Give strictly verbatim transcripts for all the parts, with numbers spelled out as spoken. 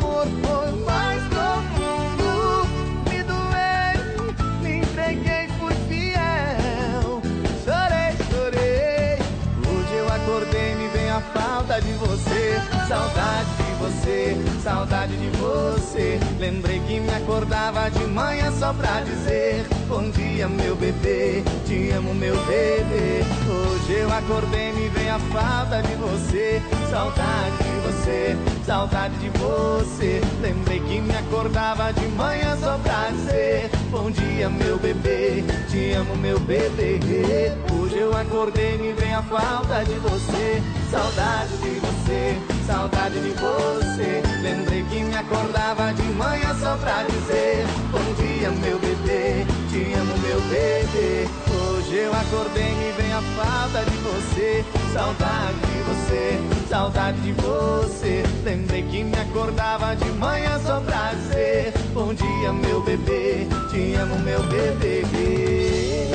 amor foi mais profundo. Me doei, me entreguei, fui fiel. Chorei, chorei. Hoje eu acordei, me vem a falta de você. Saudade de você, saudade de você. Lembrei que me acordava de manhã só pra dizer: bom dia, meu bebê, te amo, meu bebê. Hoje eu acordei, me vem a falta de você. Saudade de você, saudade de você. Lembrei que me acordava de manhã só pra dizer: bom dia, meu bebê, te amo, meu bebê. Hoje eu acordei, me vem a falta de você. Saudade de você, saudade de você. Lembrei que me acordava de manhã só pra dizer: bom dia, meu bebê, te amo, meu bebê. Hoje eu acordei, me vem a falta de você. Saudade de você, saudade de você. Lembrei que me acordava de manhã só pra dizer: bom dia, meu bebê, te amo, meu bebê.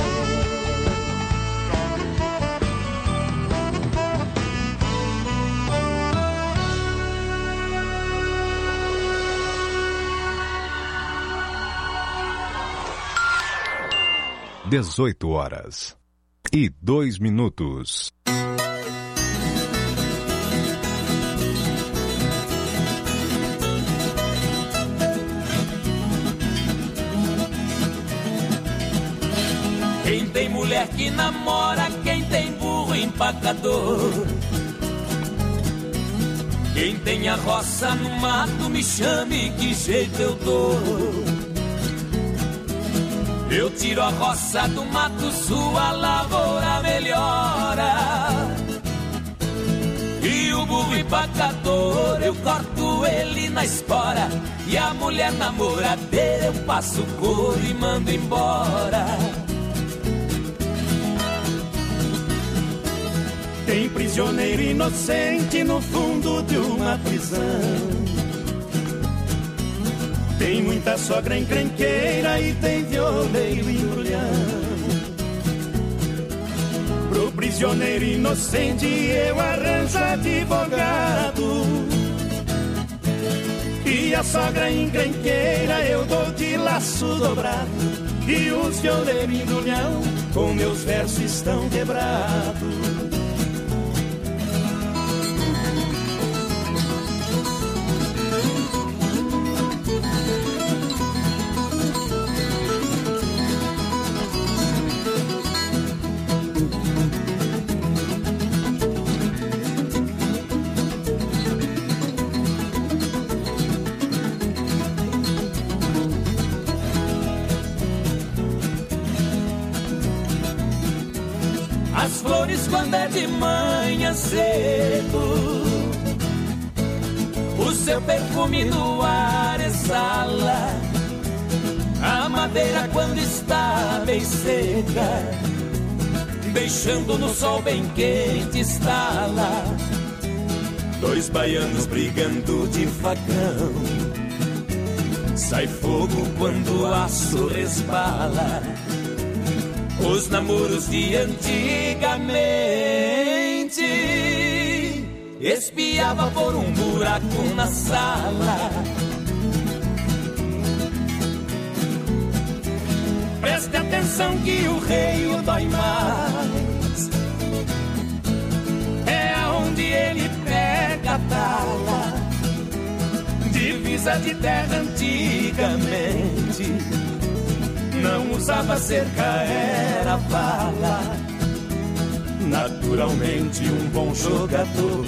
dezoito horas e dois minutos. Quem tem mulher que namora, quem tem burro empacador. Quem tem a roça no mato, me chame, que jeito eu dou. Eu tiro a roça do mato, sua lavoura melhora. E o burro empacador, eu corto ele na espora. E a mulher namoradeira, eu passo couro e mando embora. Tem prisioneiro inocente no fundo de uma prisão. Tem muita sogra encrenqueira e tem violeiro embrulhão. Pro prisioneiro inocente eu arranjo advogado. E a sogra encrenqueira eu dou de laço dobrado. E os violeiros embrulhão com meus versos estão quebrados. As flores quando é de manhã cedo, o seu perfume no ar exala. A madeira quando está bem seca, deixando no sol bem quente estala. Dois baianos brigando de facão, sai fogo quando o aço resbala. Os namoros de antigamente espiava por um buraco na sala. Preste atenção que o rei o dói mais, é aonde ele pega a tala. Divisa de terra antigamente não usava cerca, era bala. Naturalmente um bom jogador,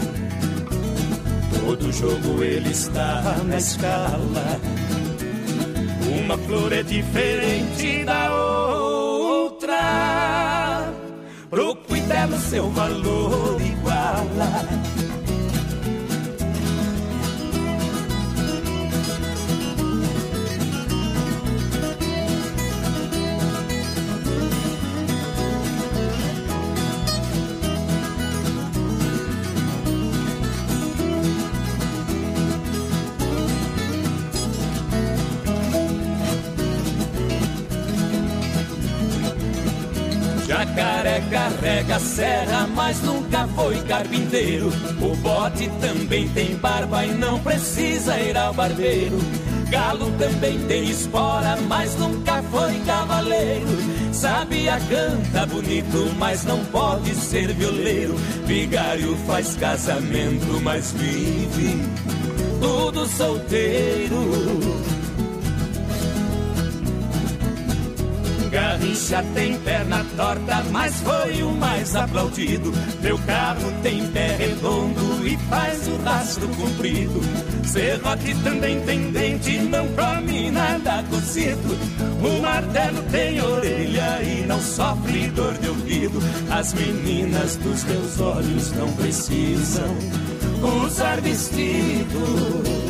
todo jogo ele está na escala. Uma flor é diferente da outra, pro cuidado seu valor iguala. Jacaré até carrega a serra, mas nunca foi carpinteiro. O bote também tem barba e não precisa ir ao barbeiro. Galo também tem espora, mas nunca foi cavaleiro. Sabia, canta bonito, mas não pode ser violeiro. Vigário faz casamento, mas vive tudo solteiro. Garrincha tem perna torta, mas foi o mais aplaudido. Meu carro tem pé redondo e faz o rastro comprido. Serrote também tem dente, não come nada cozido. O martelo tem orelha e não sofre dor de ouvido. As meninas dos meus olhos não precisam usar vestido.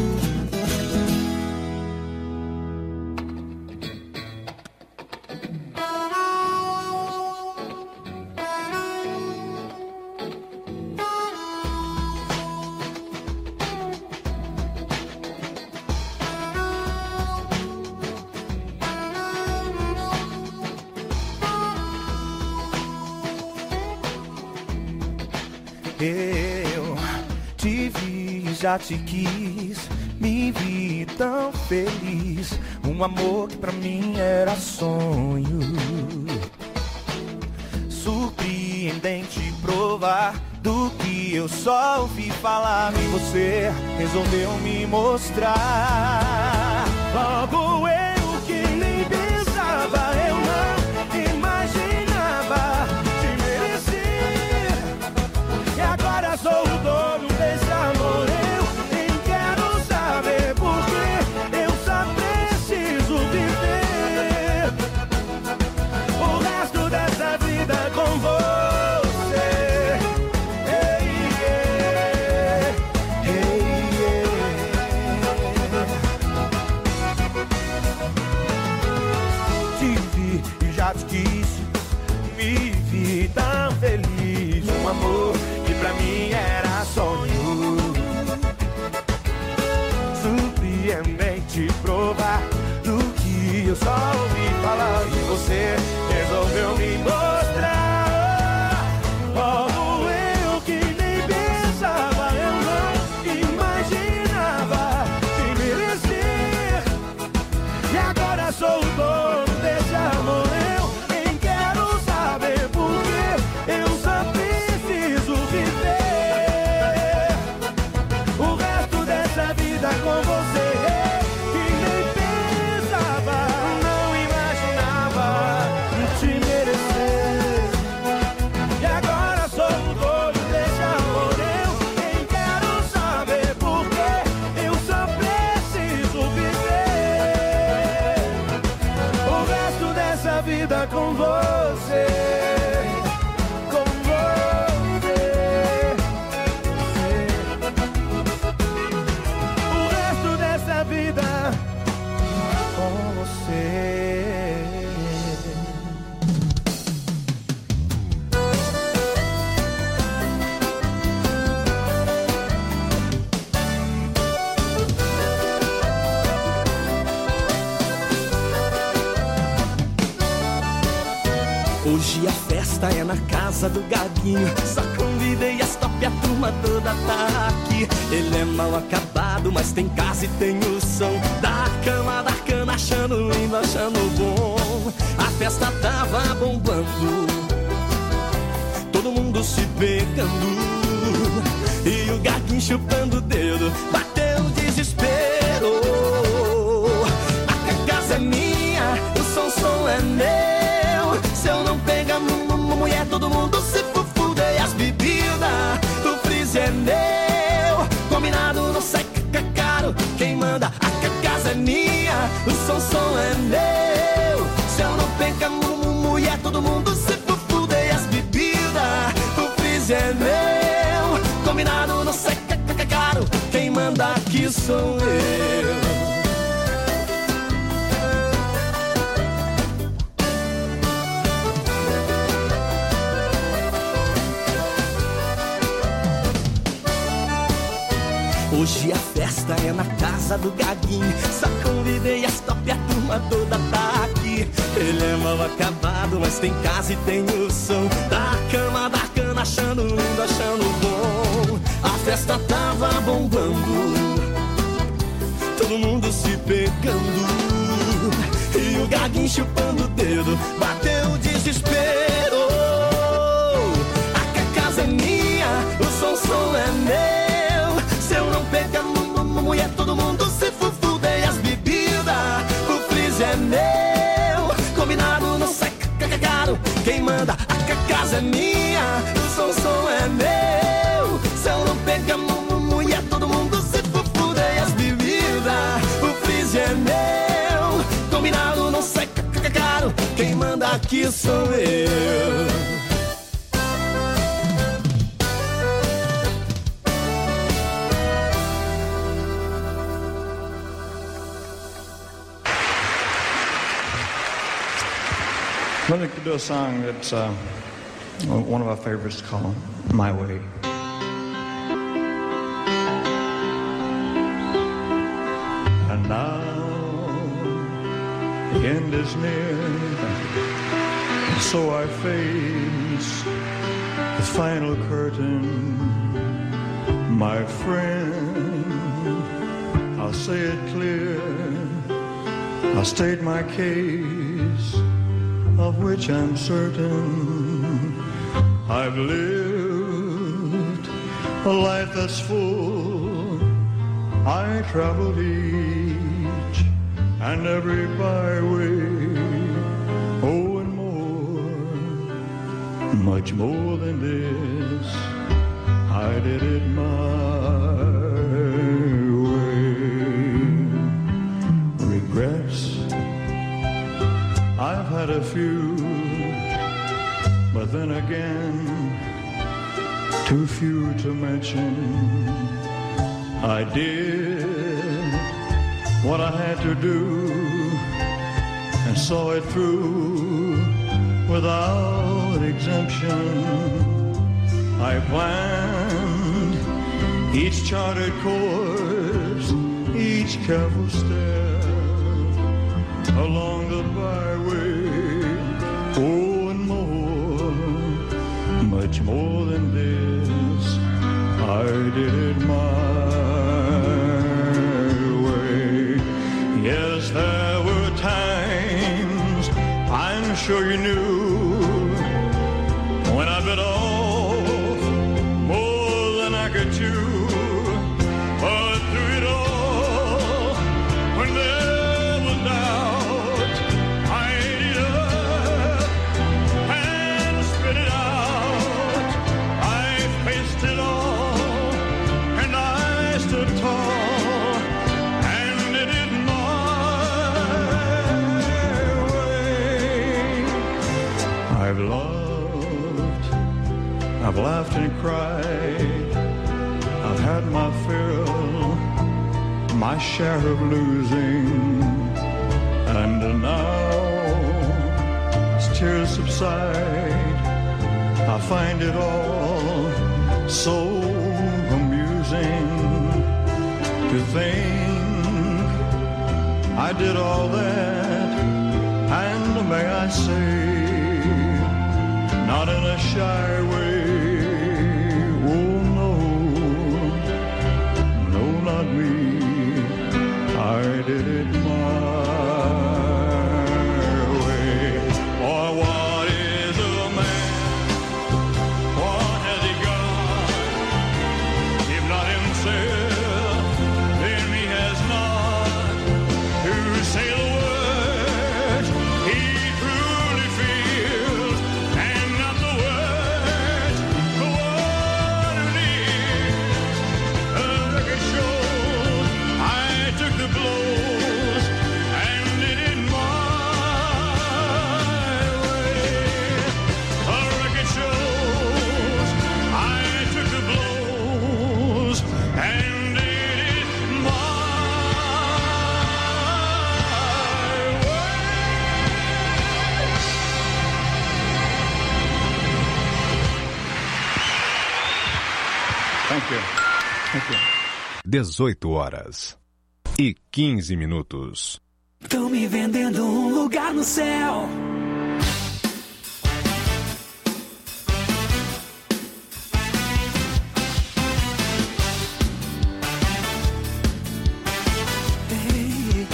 Eu te vi, já te quis, me vi tão feliz. Um amor que pra mim era sonho. Surpreendente provar do que eu só ouvi falar. E você resolveu me mostrar. Logo eu que nem pensava, eu não imaginava te merecer. E agora sou o dono desse amor. Eu nem quero saber porque eu só preciso viver o resto dessa vida com você. Hey, yeah. Hey, yeah. Te vi e já te quis, me vi tão feliz. Um amor que pra mim era sonho. Surpreendente provar do que eu só ouvi falar. E você resolveu me mostrar. Logo eu que nem pensava, eu não imaginava te merecer. E agora sou o dono desse amor. Eu nem quero saber porque eu só preciso viver o resto dessa vida com você. Que nem pensava, não imaginava te merecer. E agora sou o dono desse amor. Eu nem quero saber porque eu só preciso viver o resto dessa vida com você. Com você. O resto dessa vida com você. Hoje a festa é na casa do Gaguinho. Só convidei as top, a turma toda tá aqui. Ele é mal acabado, mas tem casa e tem o som da cama, da cana, achando lindo, achando bom. A festa tava bombando, todo mundo se pegando, e o Gaguinho chupando o dedo, bateu o desespero. A casa é minha, o som, som é meu. Se eu não pegar mulher, todo mundo se fuder. As bebidas, o freezer é meu. Combinado, não sai caro. Quem manda, a casa é minha. O som, som é meu. Se eu não pegar mulher, todo mundo se fuder. As bebidas, o freezer é meu. Combinado, não sai caro. Quem manda aqui sou eu. Hoje a festa é na casa do Gaguinho. Só convidei as top, a turma toda tá aqui. aqui. Ele é mal acabado, mas tem casa e tem o som da cama, da cana, achando lindo, achando bom. A festa tava bombando, todo mundo se pegando, e o gaguinho chupando o dedo, bateu o desespero. A casa é minha, o som, som é meu. Se eu não pegar mulher, todo mundo se fufudei as bebidas. O freeze é meu, combinado não sai caro. Quem manda, a casa é minha, o som, som é meu. Se eu não pegar mulher, todo mundo se fufudei as bebidas. O freeze é meu, combinado não sai caro. Quem manda aqui sou eu. Let me do a song that's uh, one of our favorites called My Way. And now the end is near, so I face the final curtain. My friend, I'll say it clear, I'll state my case, of which I'm certain. I've lived a life that's full. I traveled each and every byway. Oh, and more, much more than this, I did it my way. Regrets, I've had a few, but then again, too few to mention. I did what I had to do and saw it through without exemption. I planned each charted course, each careful step along the byway. Oh, and more, much more than this, I did it my way. Yes, there were times, I'm sure you knew, when I bit off more than I could chew. But through it all, when there was doubt, I ate it up and spit it out. I faced it all and I stood tall and did it my way. I've loved, I've laughed and cried, I've had my fill, my share of losing, and now as tears subside, I find it all so amusing to think I did all that, and may I say, not in a shy way. Oh no, no, not me, I did it my way. Or what is a man? What has he got? If not himself, then he has not to say the words he truly feels, and not the words the one who needs. The record shows I took the blows and did it my way. The record shows I took the blows and did it my way. Thank you. Thank you. dezoito horas e quinze minutos. Tão me vendendo um lugar no céu. Ei.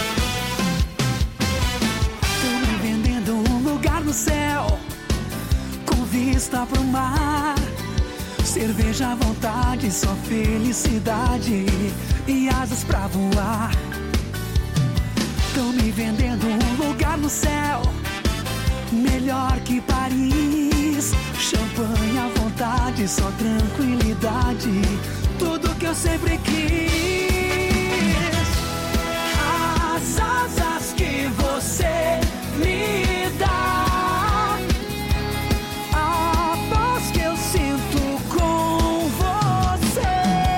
Tão me vendendo um lugar no céu, com vista pro mar, cerveja à vontade, só felicidade e asas pra voar. Tão me vendendo um lugar no céu, melhor que Paris. Champanhe à vontade, só tranquilidade, tudo que eu sempre quis. As asas que você me dá, a paz que eu sinto com você,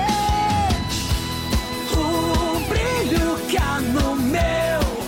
o brilho que há no meu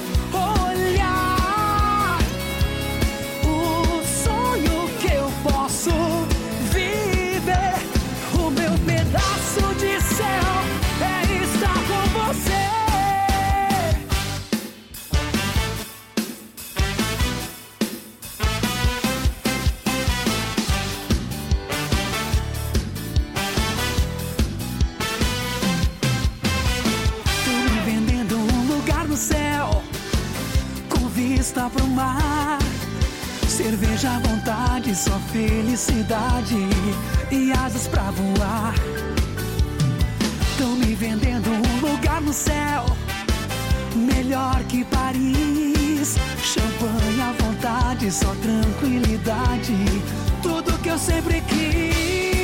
pro mar, cerveja à vontade, só felicidade e asas pra voar. Tão me vendendo um lugar no céu, melhor que Paris. Champanhe à vontade, só tranquilidade, tudo que eu sempre quis.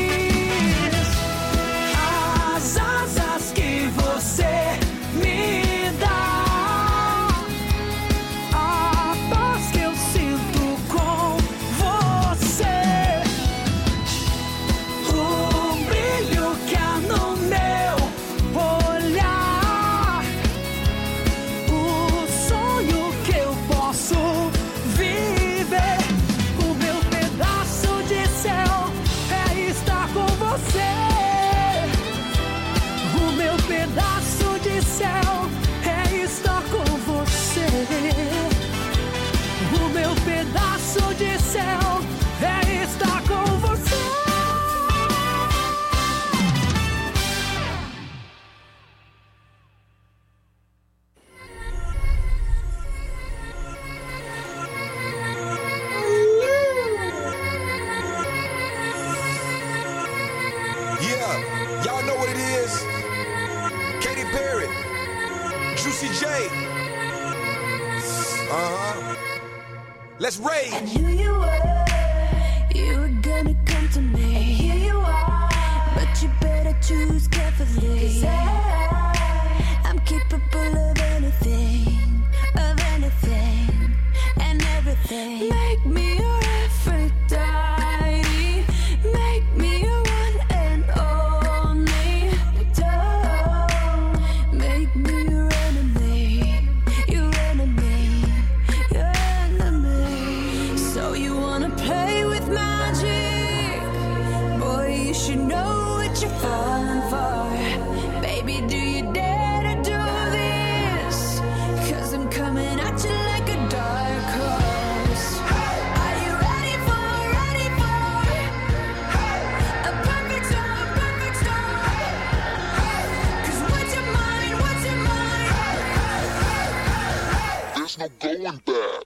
As asas que você me dá, Let's rage. I knew you were, you were gonna come to me. And here you are, but you better choose carefully. 'Cause I, I'm capable of anything, of anything, and everything. Make me your Aphrodite, make me your one and only. Don't make me your enemy, your enemy, your enemy. So you wanna play with magic? Boy, you should know what you're falling for. Baby, do you dare to do this? 'Cause I'm coming at you like a dark horse. Are you ready for, ready for a perfect storm, a perfect storm? 'Cause what's your mind, what's your mind? There's no going back.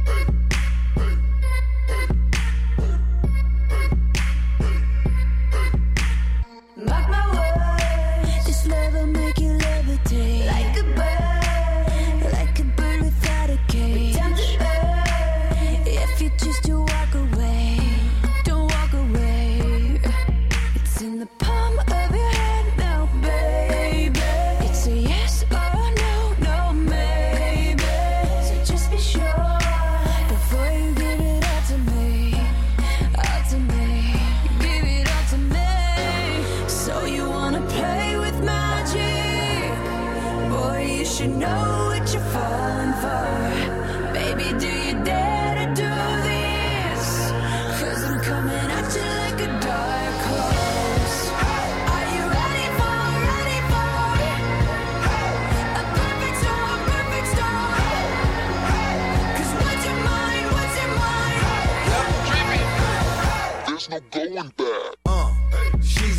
Mark my words, this love will make you levitate like a bird, like a bird without a cage. Time to earn. If you choose to walk away, don't walk away. It's in the palm of your hand now, baby. It's a yes or no, no maybe. So just be sure before you give it all to me, all to me, give it all to me. So you wanna play with magic? Boy, you should know what you're falling for. Baby, do you dare to do this? 'Cause I'm coming at you like a dark horse. Are you ready for, ready for a perfect storm, perfect storm?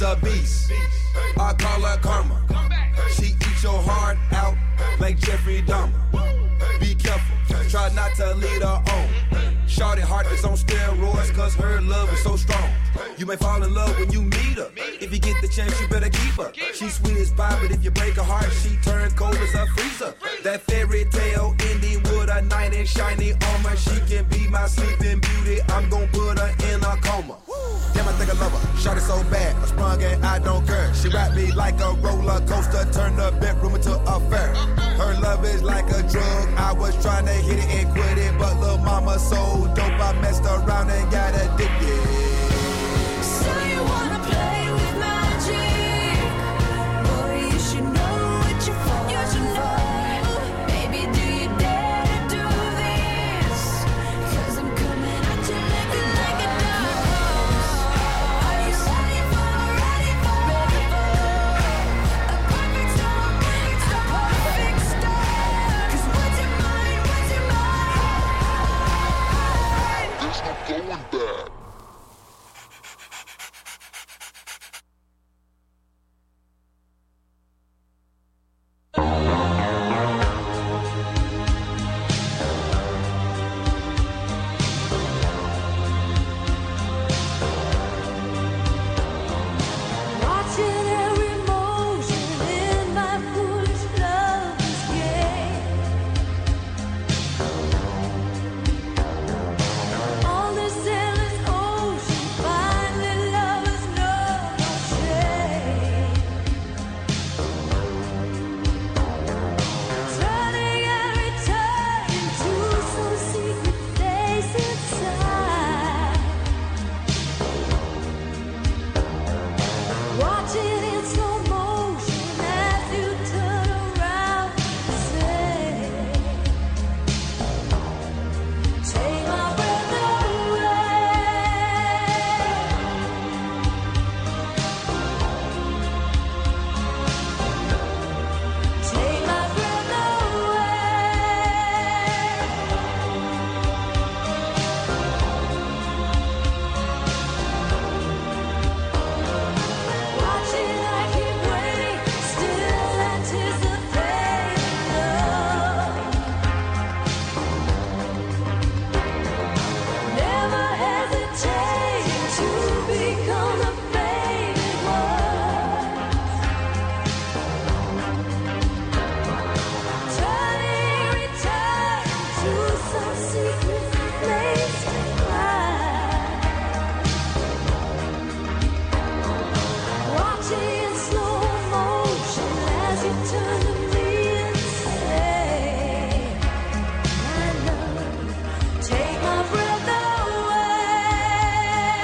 a beast. I call her karma. She eats your heart out like Jeffrey Dahmer. Be careful, try not to lead her on. Shorty heart is on steroids cause her love is so strong. You may fall in love when you meet her. If you get the chance, you better keep her. She's sweet as pie, but if you break her heart, she turns cold as a freezer. That fairy tale ending with a knight in shiny armor. She can be my sleeping beauty. I'm gon' put her in a coma. Damn, I think I love her. Shot it so bad, I sprung and I don't care. She wrapped me like a roller coaster, turned the bedroom into a fair. Her love is like a drug. I was trying to hit it and quit it, but lil' mama so dope, I messed around and got addicted. So you wanna play with magic? Boy, you should know what you're for. You should know. Baby, do you dare to do this? Cause I'm coming at you like a, like a dose. Are you ready for, ready for, ready for a perfect storm, a perfect storm? Cause what's your mind, what's your mind? There's no going back. Watching every motion in my foolish lover's game. On this endless ocean, finally lovers know no shame. Turning and returning to some secret place inside. Watching in slow motion as you turn around and say, take my breath away. Take my breath Watching, I keep waiting, still anticipating love. Never hesitating to become the faded one. Turning, returning to some secret place to hide. Watching in slow motion as you turn to me and say, my love, take my breath away.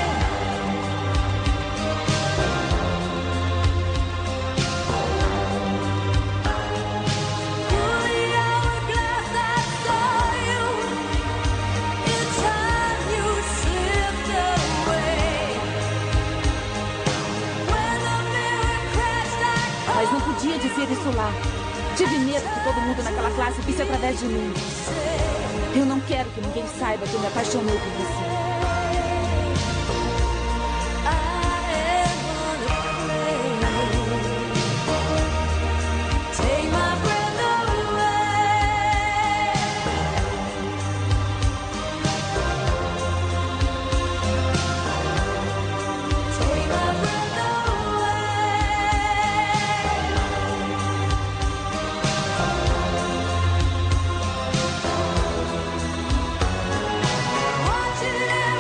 Through the hourglass I saw you, in time you slipped away. When the mirror crashed, I Mas não podia dizer isso lá. Tive medo que todo mundo naquela classe visse através de mim. Eu não quero que ninguém saiba que eu me apaixonei por você. take my breath away. Take my breath away. Watching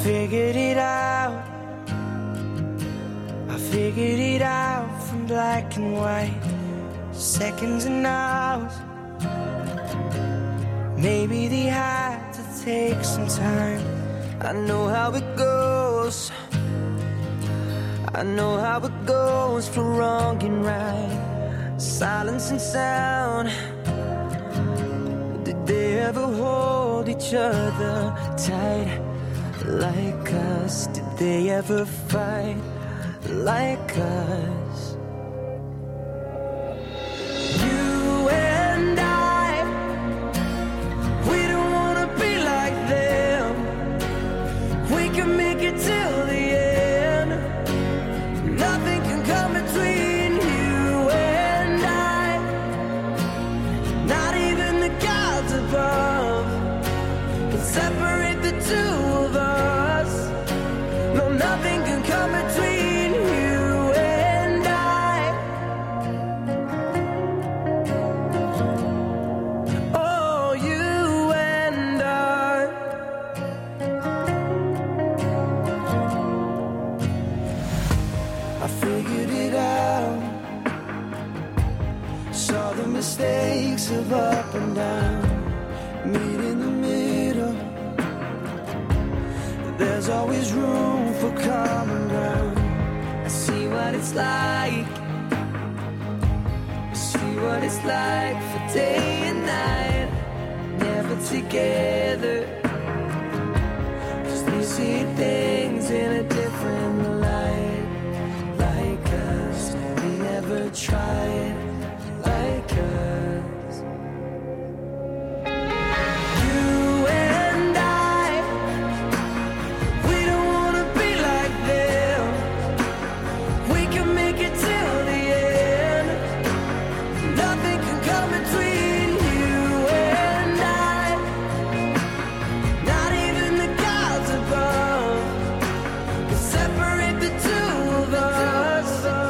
figured it out. I figured it out from black and white, seconds and hours. Maybe they had to take some time. I know how it goes. I know how it goes for wrong and right, silence and sound. Did they ever hold each other tight like us? Did they ever fight like us? You and I, we don't wanna be like them. We can make it till the end. Nothing can come between you and I, not even the gods above can separate the two of us. No, nothing can come between you and I. Oh, you and I. I figured it out. Saw the mistakes of up and down. Meet in the middle. There's always room for common ground. I see what it's like. I see what it's like for day and night, never together. 'Cause they see things in a different light, like us. They never tried like us. You and I, we don't wanna be like them. We can make it till the end. Nothing can come between you and I, not even the gods above can separate the two of us.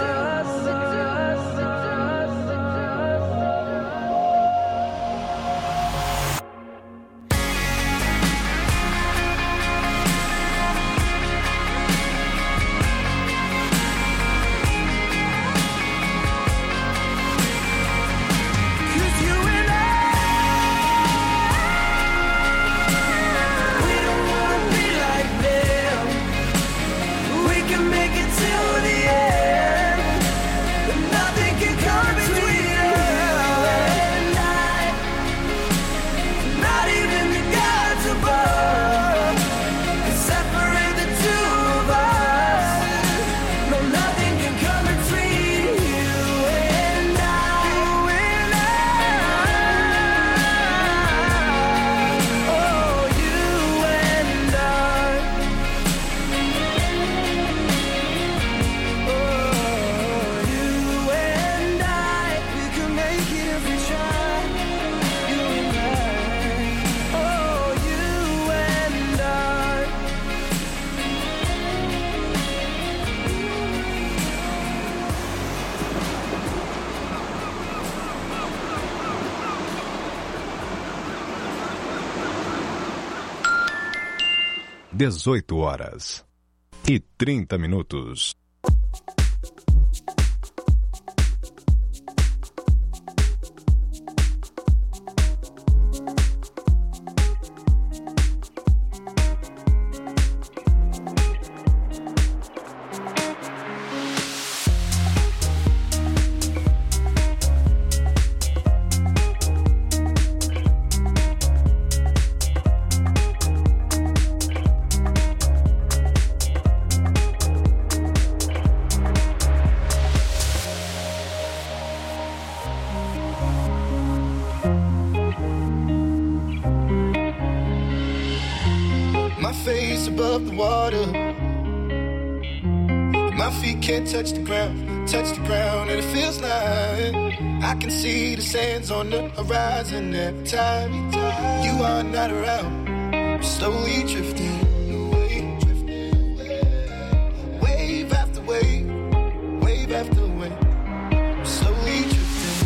Cause you and I, we don't wanna be like them. We can make it till the end. But nothing can come between you and I, not even the gods above can separate the two of us. No, nothing can come between you and I. You and I. Oh, you and I. Oh, you and I. We can make it if we try. You and I. Oh, you and I. dezoito horas e trinta minutos. My face above the water. My feet can't touch the ground, touch the ground, and it feels like I can see the sands on the horizon every time you are not around. I'm slowly drifting away, drifting away. Wave after wave, wave after wave. I'm slowly drifting,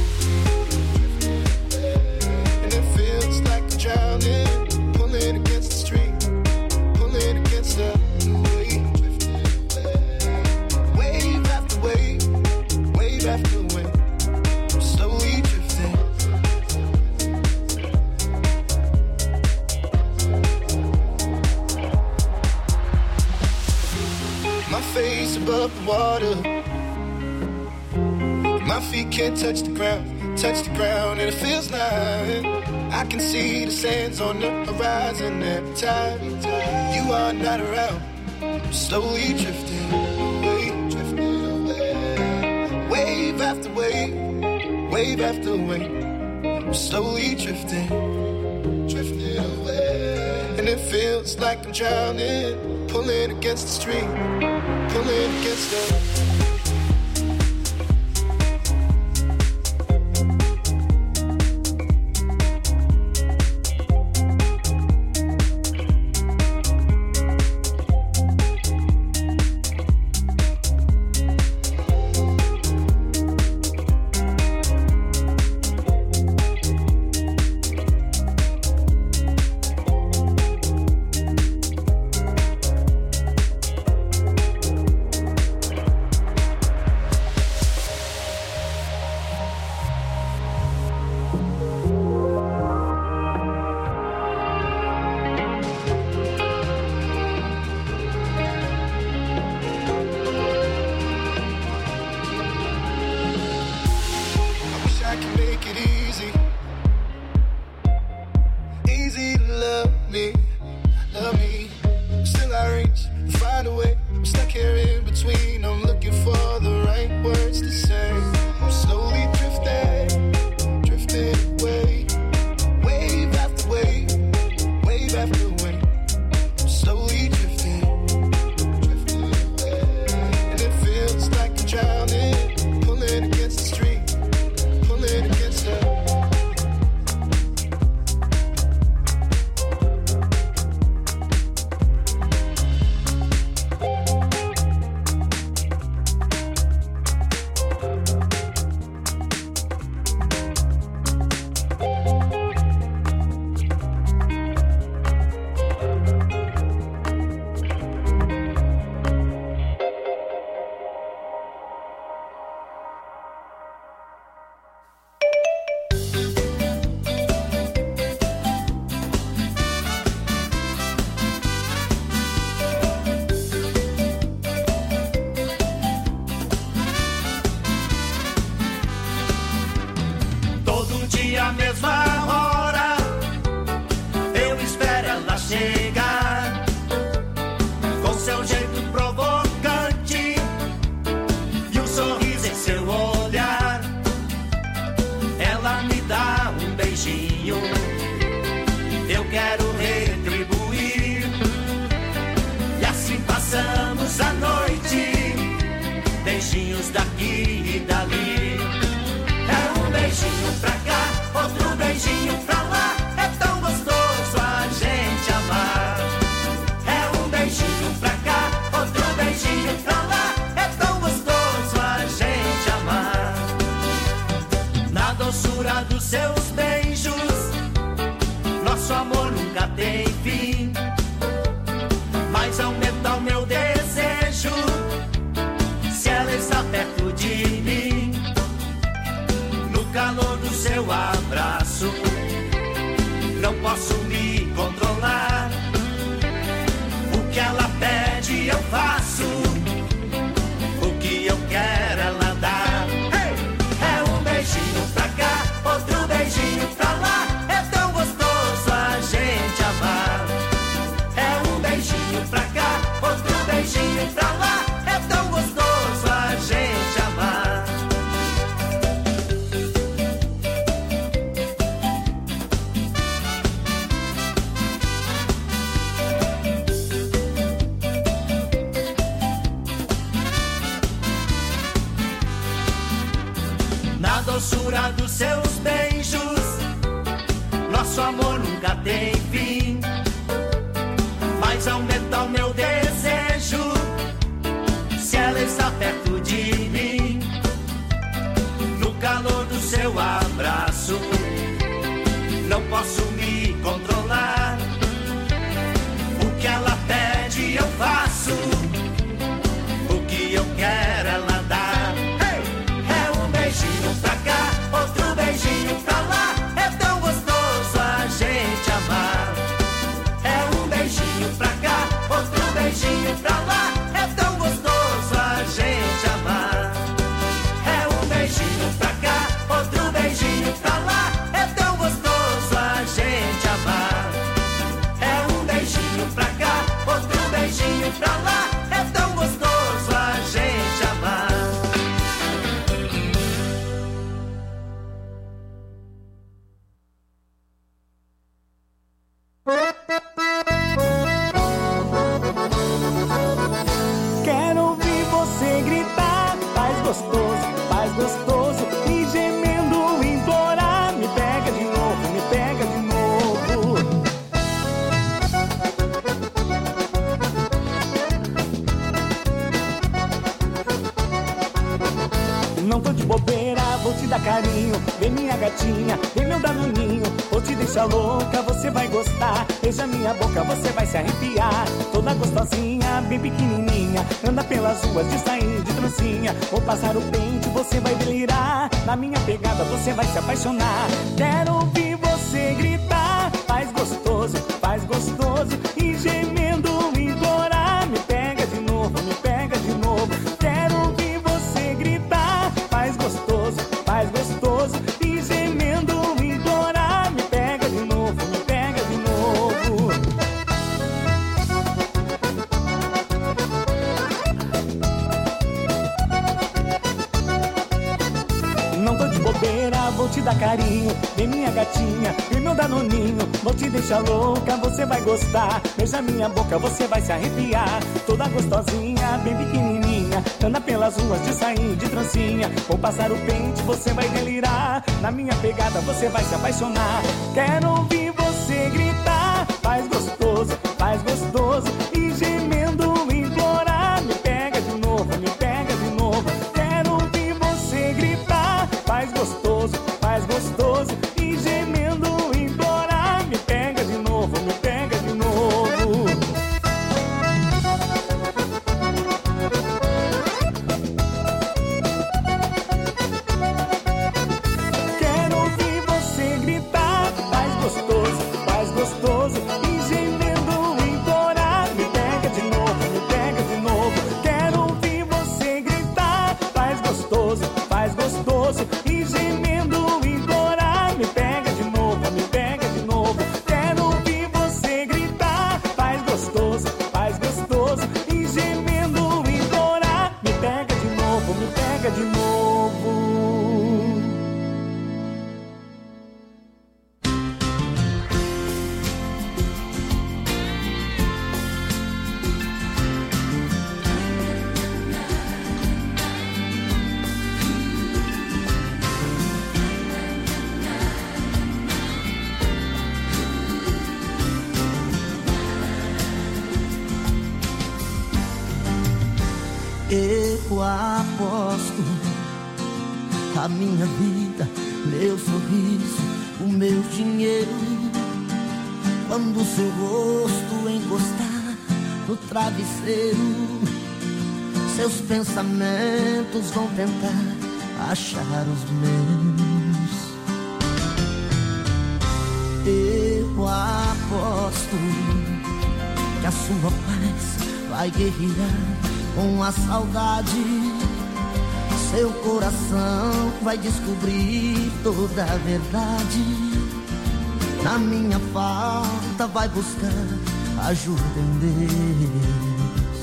and it feels like I'm drowning, pulling against the stream, pulling against the my face above the water. My feet can't touch the ground, touch the ground, and it feels like I can see the sands on the horizon every time you are not around. I'm slowly drifting away, drifting away. Wave after wave, wave after wave. I'm slowly drifting, drifting away. And it feels like I'm drowning, pulling against the stream, pulling against the... doçura dos seus beijos, nosso amor nunca tem fim. Mas aumenta o meu desejo se ela está perto de mim. No calor do seu abraço, não posso me controlar. O que ela pede eu faço, o que eu quero ela dá. É um beijinho pra cá, outro beijinho pra lá. É tão gostoso a gente amar. Não tô de bobeira, vou te dar carinho. Vem minha gatinha, vem meu danoninho. Vou te deixar louca, você vai gostar. Beija minha boca, você vai se arrepiar. Toda gostosinha, bem pequenininha. Anda pelas ruas de sair de trancinha. Vou passar o pente, você vai delirar. Na minha pegada você vai se apaixonar. Quero ouvir você gritar. Faz gostoso, faz gostoso. E gemendo implorar. Me pega de novo, me pega de novo. Quero ouvir você gritar. Faz gostoso, faz gostoso. E gemendo implorar. Me pega de novo, me pega de novo. Não tô de bobeira, vou te dar carinho. Vem minha gatinha, vem meu danoninho. Vou te deixar louca, você vai gostar. Beija minha boca, você vai se arrepiar. Toda gostosinha, bem pequenininha. Anda pelas ruas de sair de trancinha. Vou passar o pente, você vai delirar. Na minha pegada você vai se apaixonar. Quero ouvir você gritar. Faz gostoso, faz gostoso. E gemendo implorar. Me pega de novo, me pega de novo. Quero ouvir você gritar. Faz gostoso, faz gostoso. E gemendo implorar. Me pega de novo, me pega de novo. Quero ouvir você gritar. Faz gostoso, faz gostoso. E gemendo implorar. Me pega de novo, me pega de novo. Quero ouvir você gritar. Faz gostoso, faz gostoso. E gemendo implorar. Me pega de novo, me pega de novo. Quero ouvir você gritar. Faz gostoso, faz gostoso. E gemendo implorar. Me pega de novo, me pega de novo. Eu aposto a minha vida, meu sorriso, o meu dinheiro. Quando seu rosto encostar no travesseiro, seus pensamentos vão tentar achar os meus. Eu aposto que a sua paz vai guerrear com a saudade. Seu coração vai descobrir toda a verdade. Na minha falta vai buscar ajuda em Deus.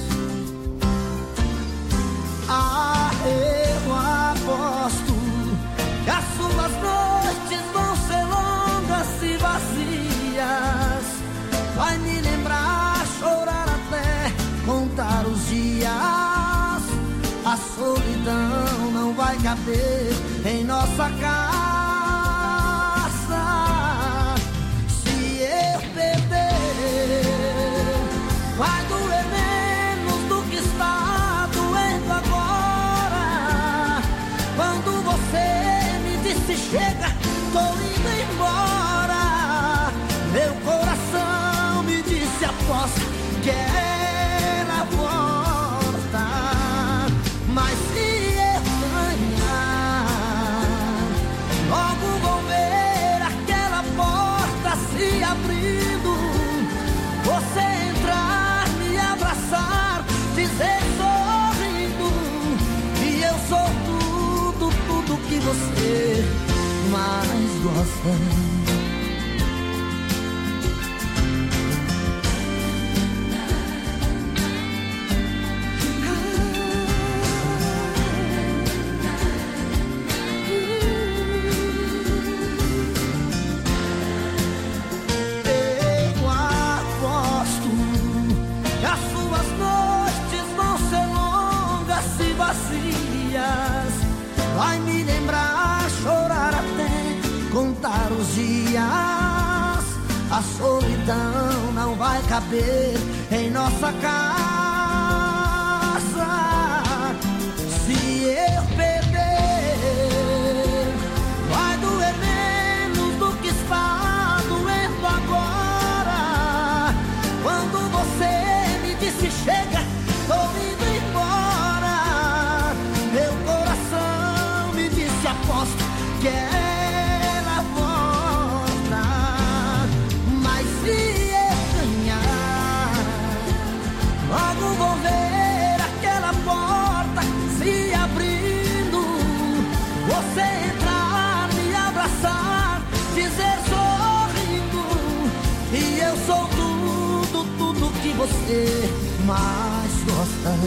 Ah, eu aposto que as suas noites vão ser longas e vazias. Vai me lembrar, chorar até contar os dias. A solidão não vai caber em nossa casa. Se eu perder, vai doer menos do que está doendo agora. Quando você me disse chega, tô indo embora, meu coração me disse aposta que ela volta. Mas se eu ganhar, logo vou ver aquela porta se abrindo. Você entrar, me abraçar, dizer sorrindo que eu sou tudo, tudo que você mais gosta. Vai me lembrar, chorar até contar os dias. A solidão não vai caber em nossa casa. Se eu perder, você mais gosta.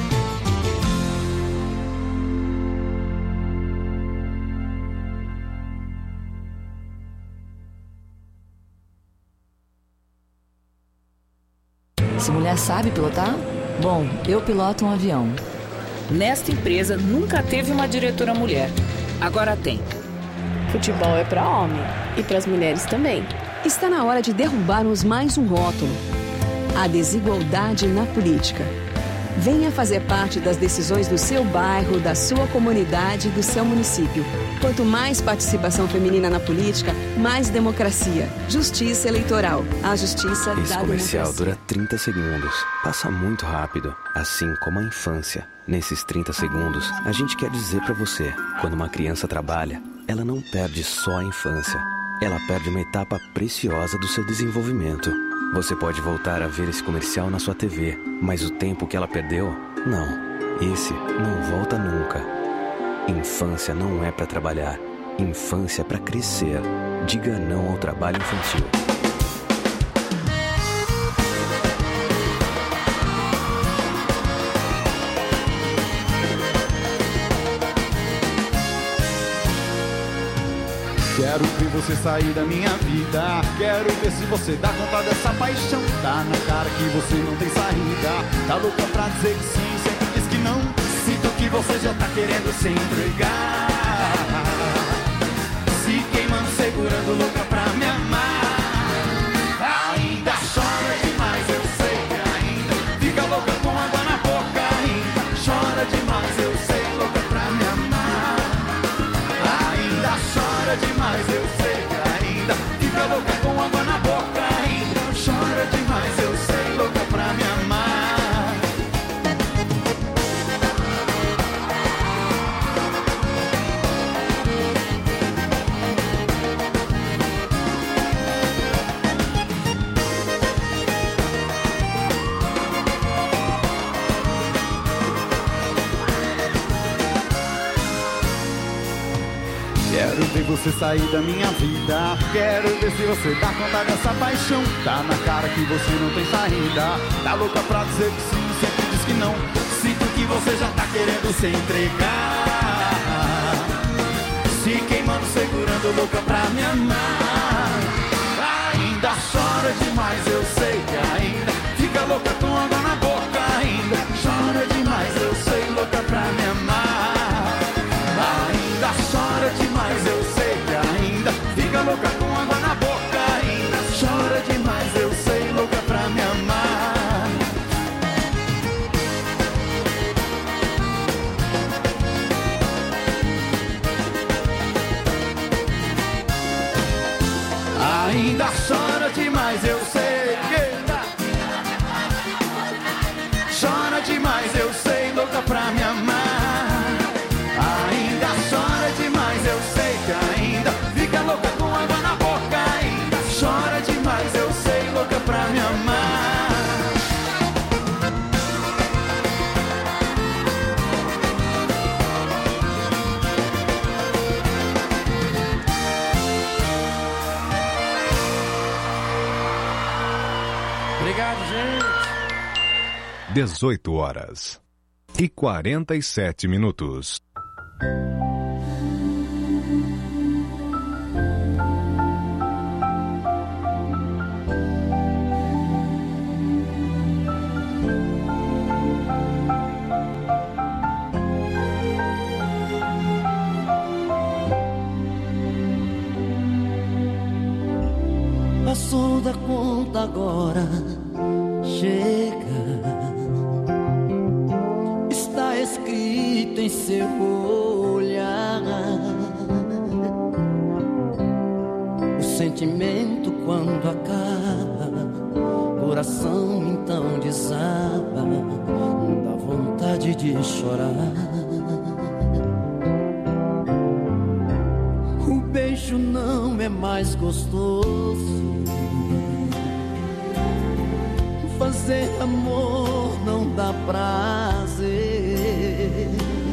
Essa mulher sabe pilotar? Bom, eu piloto um avião. Nesta empresa nunca teve uma diretora mulher. Agora tem. Futebol é para homem e para as mulheres também. Está na hora de derrubarmos mais um rótulo: a desigualdade na política. Venha fazer parte das decisões do seu bairro, da sua comunidade e do seu município. Quanto mais participação feminina na política, mais democracia. Justiça eleitoral. A justiça Esse da comercial democracia. dura trinta segundos. Passa muito rápido, assim como a infância. Nesses trinta segundos, a gente quer dizer pra você: quando uma criança trabalha, ela não perde só a infância. Ela perde uma etapa preciosa do seu desenvolvimento. Você pode voltar a ver esse comercial na sua T V, mas o tempo que ela perdeu, não. Esse não volta nunca. Infância não é pra trabalhar. Infância é pra crescer. Diga não ao trabalho infantil. Quero ver você sair da minha vida. Quero ver se você dá conta dessa paixão. Tá na cara que você não tem saída. Tá louca pra dizer que sim, sempre diz que não. Sinto que você já tá querendo se entregar. Se queimando, segurando, louca pra me amar. Ainda chora demais, eu sei que ainda fica louca com água na boca. Ainda chora demais, eu sei, louca pra me amar. Ainda chora demais, eu sei que ainda fica louca com água na boca. Ainda chora demais, eu sei, louca pra me amar. Quero ver você sair da minha vida. Quero ver se você dá conta dessa paixão. Tá na cara que você não tem saída. Tá louca pra dizer que sim, sempre diz que não. Sinto que você já tá querendo se entregar. Se queimando, segurando, louca pra me amar. Ainda chora demais, eu sei que ainda fica louca com água na boca. Ainda chora demais, eu sei, louca pra me amar. Ainda chora demais, eu sei que ainda fica louca com água na boca. Ainda chora demais, eu sei, louca pra me amar. Ainda chora demais, eu sei que chora demais, eu sei, louca pra me amar. Ainda chora demais, eu sei que ainda fica louca com água na boca. Ainda chora demais, eu sei, louca pra me amar. Obrigado, gente. dezoito horas e quarenta e sete minutos. Passou da conta agora, chega. Está escrito em seu olhar. O sentimento quando acaba, coração então desaba, dá vontade de chorar. O beijo não é mais gostoso, fazer amor não dá prazer.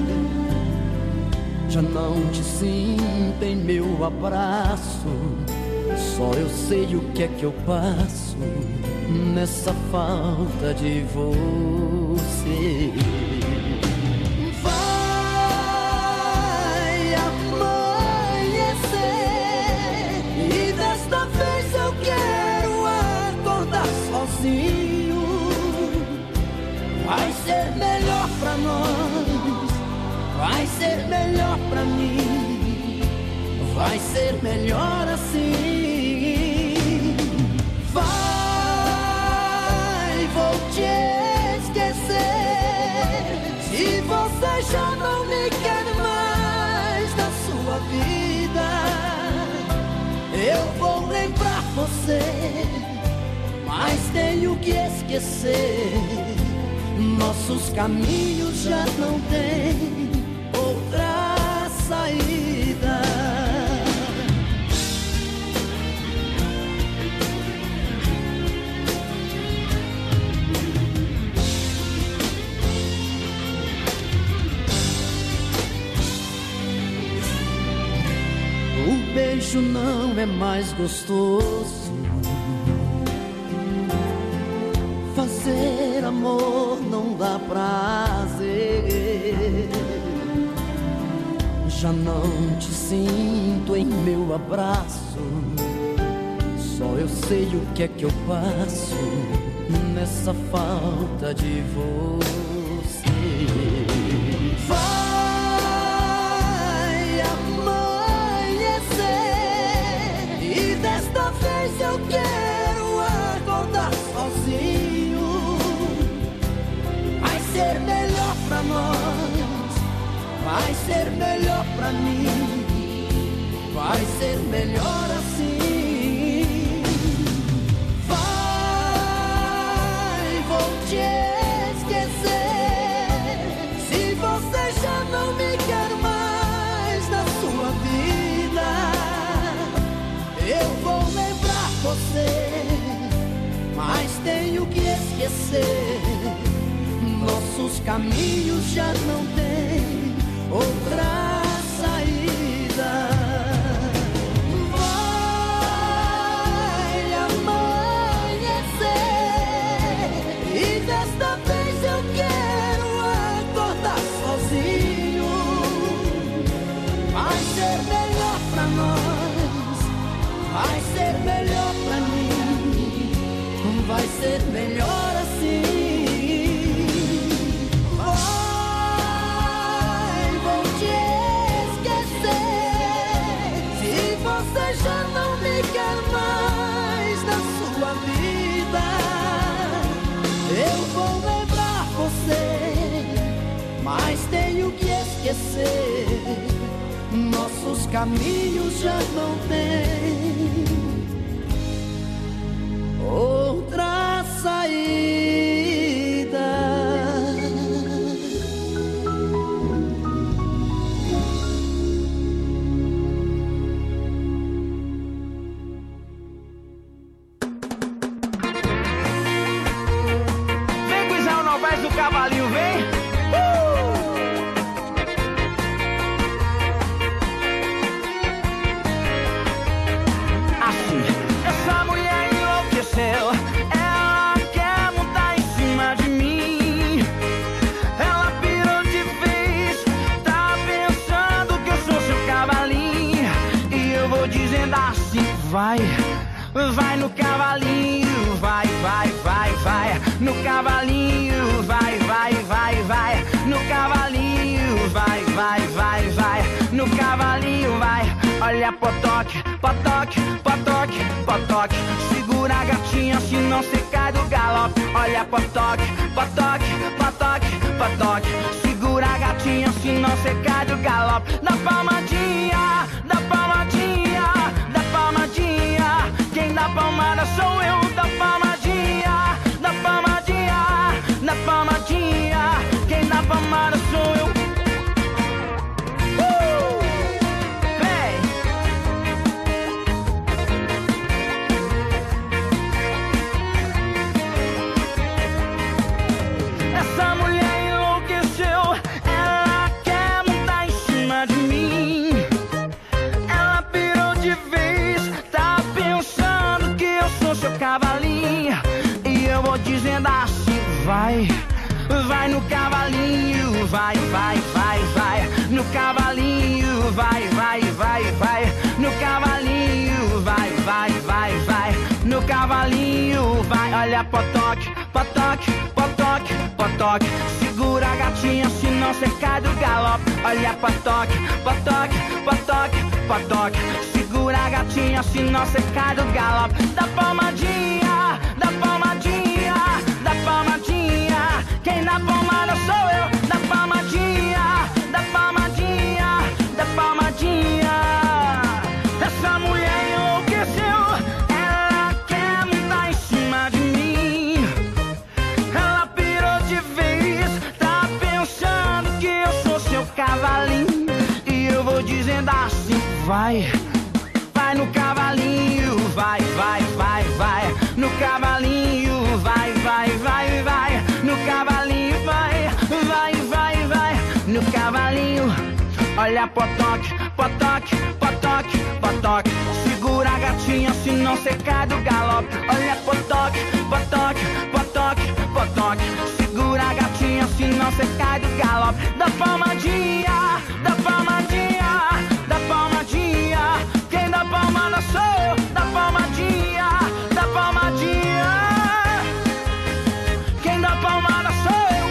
Já não te sinto em meu abraço, só eu sei o que é que eu passo nessa falta de você. Vai amanhecer e desta vez eu quero acordar sozinho. Vai ser melhor pra nós, vai ser melhor pra mim, vai ser melhor assim. Vai, vou te esquecer. Se você já não me quer mais na sua vida, eu vou lembrar você, mas tenho que esquecer. Nossos caminhos já não têm outra saída. O beijo não é mais gostoso. Fazer amor não dá prazer. Já não te sinto em meu abraço. Só eu sei o que é que eu passo nessa falta de você. Vai amanhecer e desta vez eu quero acordar sozinho. Vai ser melhor pra nós, vai ser melhor pra mim, vai ser melhor assim. Vai, vou te esquecer. Se você já não me quer mais na sua vida, eu vou lembrar você, mas tenho que esquecer. Nossos caminhos já não têm outra saída. Vai amanhecer e desta vez eu quero acordar sozinho. Vai ser melhor pra nós, vai ser melhor pra mim, vai ser melhor assim. Você já não me quer mais na sua vida, eu vou lembrar você, mas tenho que esquecer. Nossos caminhos já não têm outra saída. O cavalinho vem, uh! Assim, essa mulher enlouqueceu. Ela quer montar em cima de mim. Ela pirou de vez, tá pensando que eu sou seu cavalinho. E eu vou dizendo assim, vai, vai no cavalinho, vai, vai, vai, vai no cavalinho, vai, vai, vai, vai no cavalinho, vai, vai, vai, vai no cavalinho, vai. Olha potoque, potoque, potoque, potoque, segura a gatinha se não cê cai do galope. Olha potoque, potoque, potoque, potoque, segura a gatinha se não cê cai do galope. Da palmadinha, da palmadinha, da palmadinha, quem dá palmada sou eu. Da palmadinha, da palmadinha, da palmadinha, quem dá palmada sou eu. Uh! Vem! Essa mulher enlouqueceu, ela quer montar em cima de mim. Ela pirou de vez, tá pensando que eu sou seu cavalinho. vai, vai no cavalinho, vai, vai, vai, vai, no cavalinho, vai, vai, vai, vai, no cavalinho, vai, vai, vai, vai, no cavalinho, vai, olha potoque, potoque, potoque, potoque, segura a gatinha, senão cê cai do galope, olha potoque, potoque, potoque, potoque, segura a gatinha, senão cê cai do galope, dá palmadinha, dá palmadinha, dá palmadinha, quem dá palmada sou eu, dá palmadinha, dá palmadinha, dá palmadinha, essa mulher enlouqueceu, ela quer montar em cima de mim, ela pirou de vez, tá pensando que eu sou seu cavalinho, e eu vou dizendo assim, vai, vai no cavalinho, vai, vai, vai, vai, no cavalinho, vai, vai, vai, vai, no cavalinho, vai, vai, vai, vai, no cavalinho, olha potoque, potoque, potoque, potoque, segura a gatinha, senão cê cai do galope, olha potoque, potoque, potoque, potoque, segura a gatinha, senão cê cai do galope, dá palmadinha, dá palmadinha, dá palmadinha, quem dá palmada sou eu, dá palmadinha, dá palmadinha, quem dá palmada sou eu.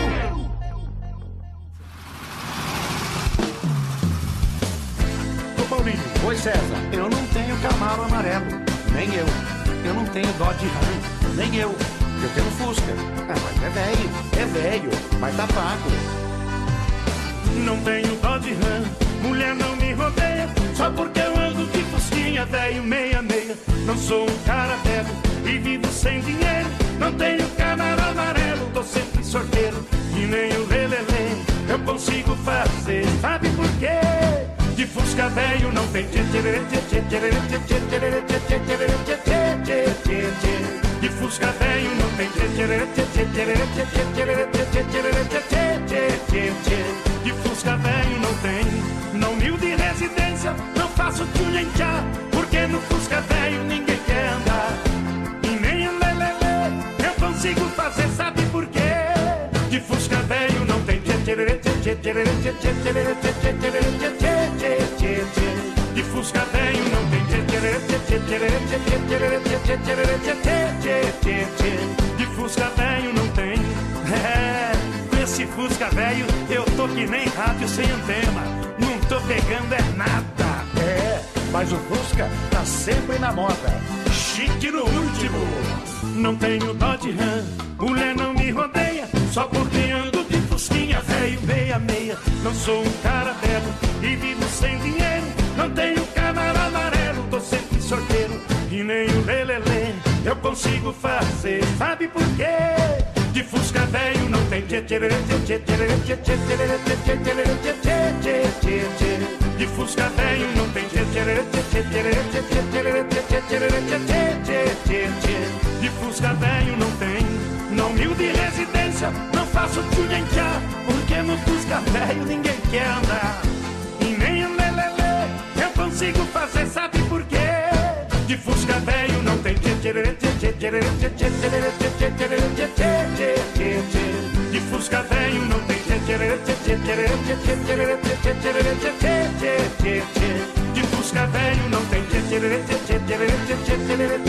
Ô Paulinho, oi César, eu não tenho Camaro amarelo, nem eu. Eu não tenho Dodge Ram, nem eu. Eu tenho Fusca. Ah, mas é velho, é velho, mas tá pago. Não tenho Dodge Ram, mulher não me rodeia, só porque eu ando de fusquinha, velho meia meia. Não sou um cara velho e vivo sem dinheiro, não tenho Camaro amarelo, tô sempre sorteiro, e nem o lelelê eu consigo fazer, sabe por quê? De Fusca velho não tem tchê tchê tchê tchê tchê tchê tchê tchê tchê tchê tchê tchê. De Fusca velho não tem tchê tchê tchê tchê tchê tchê tchê tchê tchê tchê. De Fusca velho não tem, não humilde residência, não faço tchulhenchá, porque no Fusca velho ninguém quer andar, e nem um lelelê eu consigo fazer, sabe por quê? De Fusca velho não tem tchê tchê tchê tchê tchê tchê tchê tchê tchê tchê tchê. De Fusca velho não tem tchê tchê tchê tchê tchê tchê tchê tchê tchê. De Fusca velho não tem. É, esse Fusca velho eu tô que nem rádio sem antena, não tô pegando é nada. É, mas o Fusca tá sempre na moda, chique no último. Não tenho Dodge Ram, mulher não me rodeia, só porque ando de fusquinha, velho meia meia. Não sou um cara velho e vivo sem dinheiro, não tenho Camaro amarelo, tô sempre sorteiro, e nem o lelelê eu consigo fazer, sabe por quê? De Fusca velho não tem tchê tchê tchê tchê tchê tchê tchê tchê tchê tchê. De Fusca velho não tem tchê tchê tchê tchê tchê tchê tchê tchê. De Fusca velho não tem, não humilde residência, não faço tchulhenchá, porque no Fusca velho ninguém quer andar, e nem um lelelê eu consigo fazer, sabe por quê? De Fusca velho não tem tchê tchê tchê tchê tchê tchê tchê tchê tchê tchê. De Fusca velho não tem tchê tchê tchê tchê tchê tchê tchê tchê. De Fusca velho não tem tchê tchê tchê tchê tchê tchê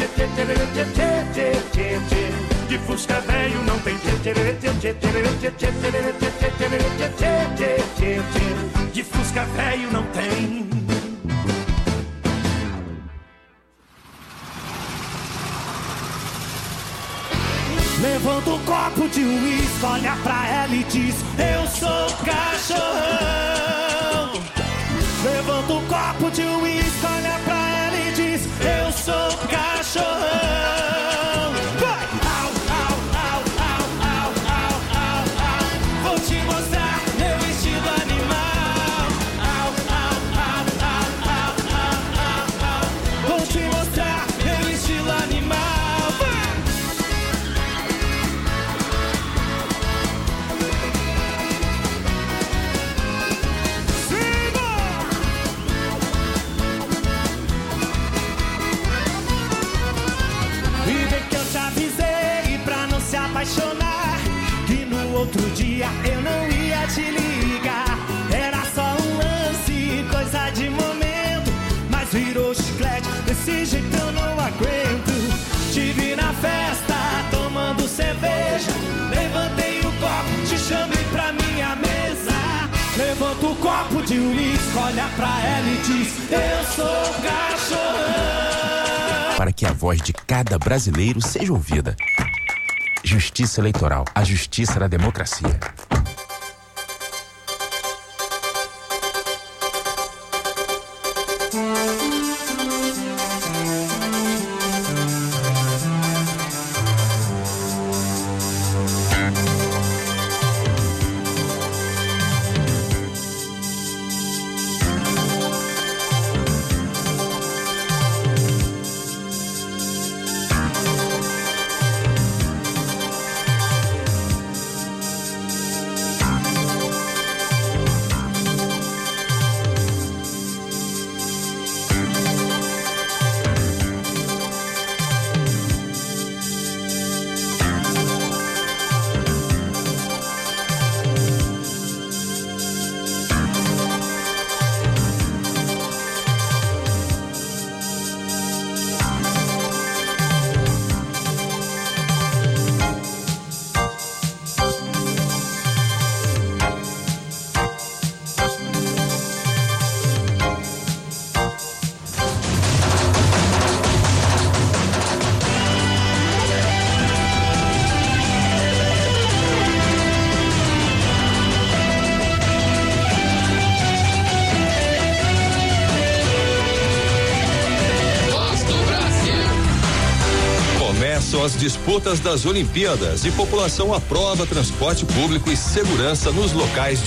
tchê tchê. De Fusca velho não tem tchê tchê tchê tchê tchê tchê tchê tchê. De Fusca velho não tem. Levanta um copo de uísque, olha pra ela e diz: eu sou cachorrão. Levanta um copo de uísque, olha pra ela e diz: eu sou cachorrão. Vai! Au, au, au, au, au, au, au, au. Vou te mostrar meu estilo animal. Au, au, au, au, au, au, au, au. Vou te mostrar meu estilo animal. chame pra minha mesa. Levanta o copo de uísque, olha pra ela e diz: eu sou cachorrão. Para que a voz de cada brasileiro seja ouvida. Justiça Eleitoral, a justiça da democracia. As disputas das Olimpíadas e população aprova transporte público e segurança nos locais de